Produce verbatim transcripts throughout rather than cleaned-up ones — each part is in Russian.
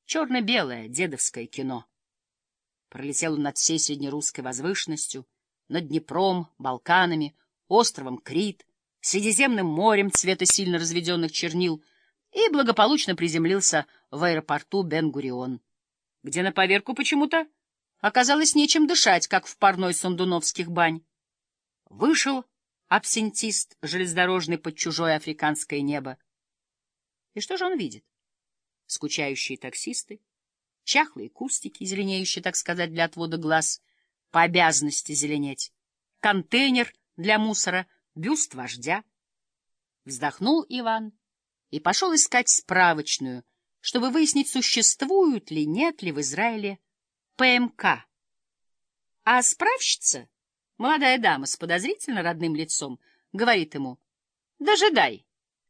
Черно-белое дедовское кино. Пролетел он над всей среднерусской возвышенностью, над Днепром, Балканами, островом Крит, Средиземным морем цвета сильно разведенных чернил и благополучно приземлился в аэропорту Бен-Гурион, где на поверку почему-то оказалось нечем дышать, как в парной Сундуновских бань. Вышел абсентист железнодорожный под чужое африканское небо. И что же он видит? Скучающие таксисты, чахлые кустики, зеленеющие, так сказать, для отвода глаз, по обязанности зеленеть, контейнер для мусора, бюст вождя. Вздохнул Иван и пошел искать справочную, чтобы выяснить, существуют ли, нет ли в Израиле ПМК. А справщица, молодая дама с подозрительно родным лицом, говорит ему: «Дожидай».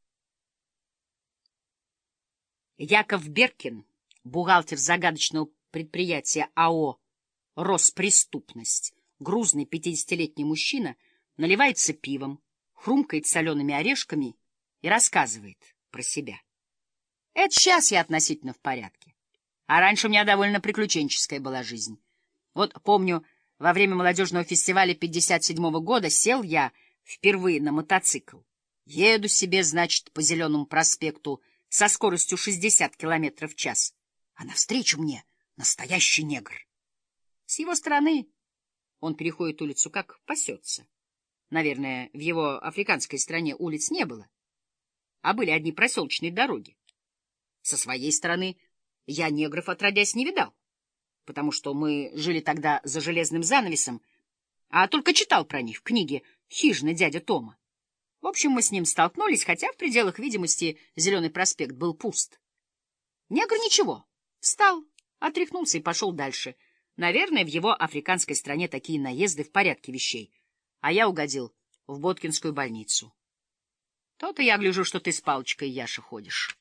Яков Беркин, бухгалтер загадочного предприятия АО «Роспреступность», грузный пятидесятилетний мужчина, наливается пивом, хрумкает солеными орешками и рассказывает про себя. Это сейчас я относительно в порядке. А раньше у меня довольно приключенческая была жизнь. Вот помню, во время молодежного фестиваля пятьдесят седьмого года сел я впервые на мотоцикл. Еду себе, значит, по Зеленому проспекту со скоростью шестьдесят километров в час, а навстречу мне настоящий негр. С его стороны он переходит улицу, как пасется. Наверное, в его африканской стране улиц не было, а были одни проселочные дороги. Со своей стороны я негров отродясь не видал, потому что мы жили тогда за железным занавесом, а только читал про них в книге «Хижина дядя Тома». В общем, мы с ним столкнулись, хотя в пределах видимости Зеленый проспект был пуст. Негр ничего, встал, отряхнулся и пошел дальше. Наверное, в его африканской стране такие наезды в порядке вещей, а я угодил в Боткинскую больницу. То-то я гляжу, что ты с палочкой, Яша, ходишь.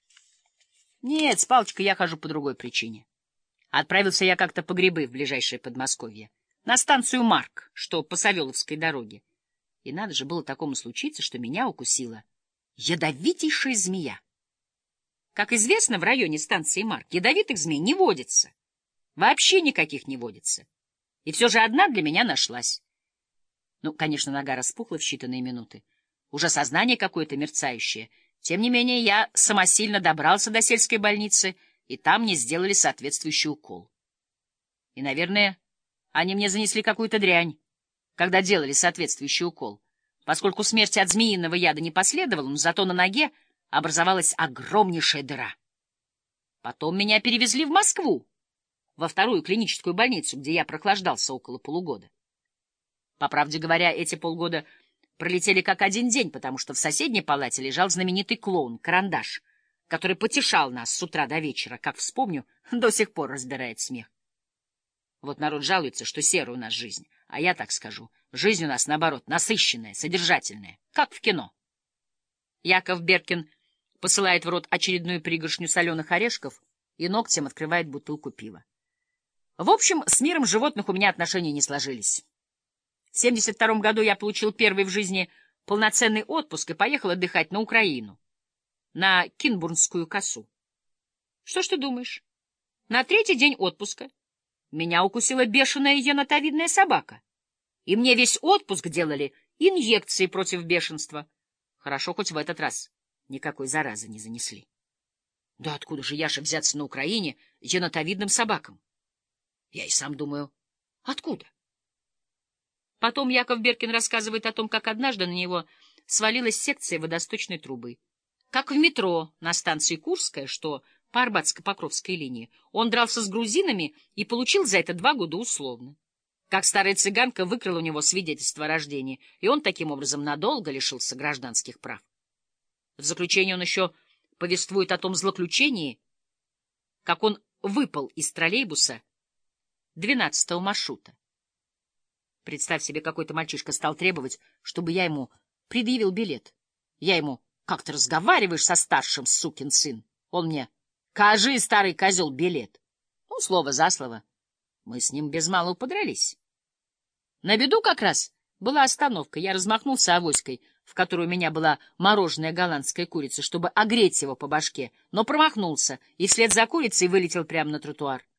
Нет, с палочкой я хожу по другой причине. Отправился я как-то по грибы в ближайшее Подмосковье, на станцию Марк, что по Савеловской дороге. И надо же было такому случиться, что меня укусила ядовитейшая змея. Как известно, в районе станции Марк ядовитых змей не водится. Вообще никаких не водится. И все же одна для меня нашлась. Ну, конечно, нога распухла в считанные минуты. Уже сознание какое-то мерцающее. Тем не менее, я самосильно добрался до сельской больницы, и там мне сделали соответствующий укол. И, наверное, они мне занесли какую-то дрянь, когда делали соответствующий укол, поскольку смерти от змеиного яда не последовало, но зато на ноге образовалась огромнейшая дыра. Потом меня перевезли в Москву, во вторую клиническую больницу, где я прохлаждался около полугода. По правде говоря, эти полгода пролетели как один день, потому что в соседней палате лежал знаменитый клоун Карандаш, который потешал нас с утра до вечера, как вспомню, до сих пор разбирает смех. Вот народ жалуется, что серая у нас жизнь, а я так скажу, жизнь у нас, наоборот, насыщенная, содержательная, как в кино. Яков Беркин посылает в рот очередную пригоршню соленых орешков и ногтем открывает бутылку пива. В общем, с миром животных у меня отношения не сложились. В семьдесят втором году я получил первый в жизни полноценный отпуск и поехал отдыхать на Украину, на Кинбурнскую косу. Что ж ты думаешь? На третий день отпуска меня укусила бешеная енотовидная собака, и мне весь отпуск делали инъекции против бешенства. Хорошо, хоть в этот раз никакой заразы не занесли. Да откуда же, Яша, взяться на Украине енотовидным собакам? Я и сам думаю, откуда? Потом Яков Беркин рассказывает о том, как однажды на него свалилась секция водосточной трубы. Как в метро на станции Курская, что по Арбатско-Покровской линии, он дрался с грузинами и получил за это два года условно. Как старая цыганка выкрала у него свидетельство о рождении, и он таким образом надолго лишился гражданских прав. В заключение он еще повествует о том злоключении, как он выпал из троллейбуса двенадцатого маршрута. Представь себе, какой-то мальчишка стал требовать, чтобы я ему предъявил билет. Я ему: «Как ты разговариваешь со старшим, сукин сын?» Он мне: «Кажи, старый козел, билет». Ну, слово за слово. Мы с ним без малого подрались. На беду как раз Была остановка, я размахнулся авоськой, в которой у меня была мороженая голландская курица, чтобы огреть его по башке, но промахнулся и вслед за курицей вылетел прямо на тротуар.